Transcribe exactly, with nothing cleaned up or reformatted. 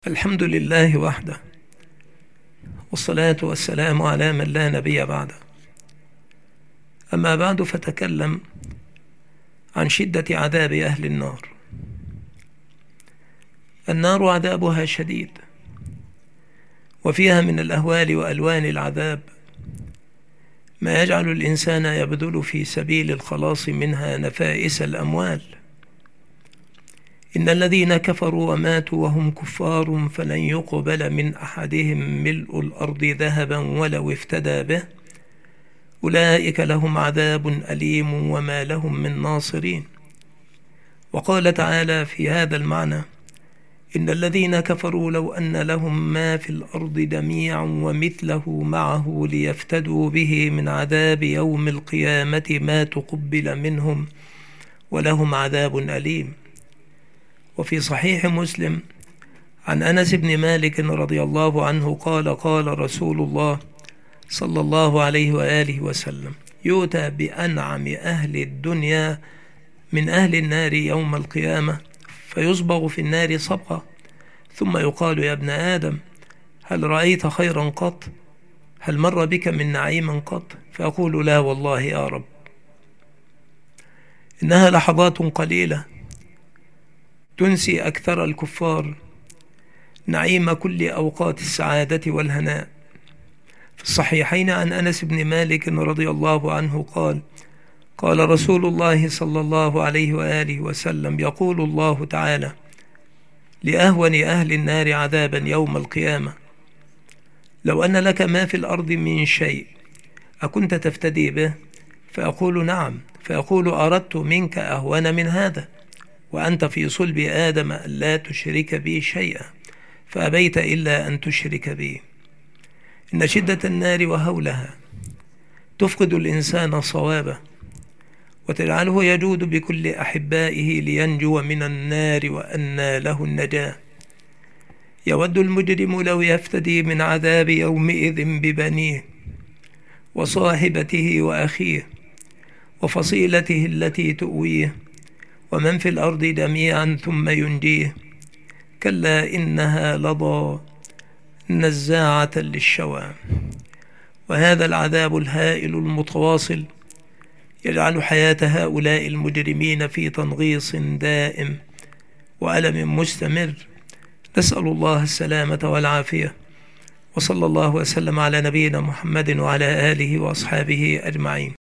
الحمد لله وحده، والصلاة والسلام على من لا نبي بعده. أما بعد، فتكلم عن شدة عذاب أهل النار. النار عذابها شديد، وفيها من الأهوال وألوان العذاب ما يجعل الإنسان يبذل في سبيل الخلاص منها نفائس الأموال. إن الذين كفروا وماتوا وهم كفار فلن يقبل من أحدهم ملء الأرض ذهبا ولو افتدى به، أولئك لهم عذاب أليم وما لهم من ناصرين. وقال تعالى في هذا المعنى: إن الذين كفروا لو أن لهم ما في الأرض جميعا ومثله معه ليفتدوا به من عذاب يوم القيامة ما تقبل منهم ولهم عذاب أليم. وفي صحيح مسلم عن أنس بن مالك رضي الله عنه قال: قال رسول الله صلى الله عليه وآله وسلم: يؤتى بأنعم أهل الدنيا من أهل النار يوم القيامة فيصبغ في النار صبغة، ثم يقال: يا ابن آدم، هل رأيت خيرا قط؟ هل مر بك من نعيم قط؟ فيقول: لا والله يا رب. إنها لحظات قليلة تنسي أكثر الكفار نعيم كل أوقات السعادة والهناء. في الصحيحين عن أنس بن مالك رضي الله عنه قال: قال رسول الله صلى الله عليه وآله وسلم: يقول الله تعالى لأهون أهل النار عذابا يوم القيامة: لو أن لك ما في الأرض من شيء أكنت تفتدي به؟ فأقول: نعم. فيقول: أردت منك أهون من هذا، وأنت في صلب آدم لا تشرك بي شيئا، فأبيت إلا أن تشرك بي. إن شدة النار وهولها تفقد الإنسان صوابه، وتجعله يجود بكل أحبائه لينجو من النار وأنى له النجاة. يود المجرم لو يفتدي من عذاب يومئذ ببنيه وصاحبته وأخيه وفصيلته التي تؤويه ومن في الأرض جميعا ثم ينجيه. كلا إنها لظى نزاعة للشوى. وهذا العذاب الهائل المتواصل يجعل حياة هؤلاء المجرمين في تنغيص دائم وألم مستمر. نسأل الله السلامة والعافية، وصلى الله وسلم على نبينا محمد وعلى آله وأصحابه أجمعين.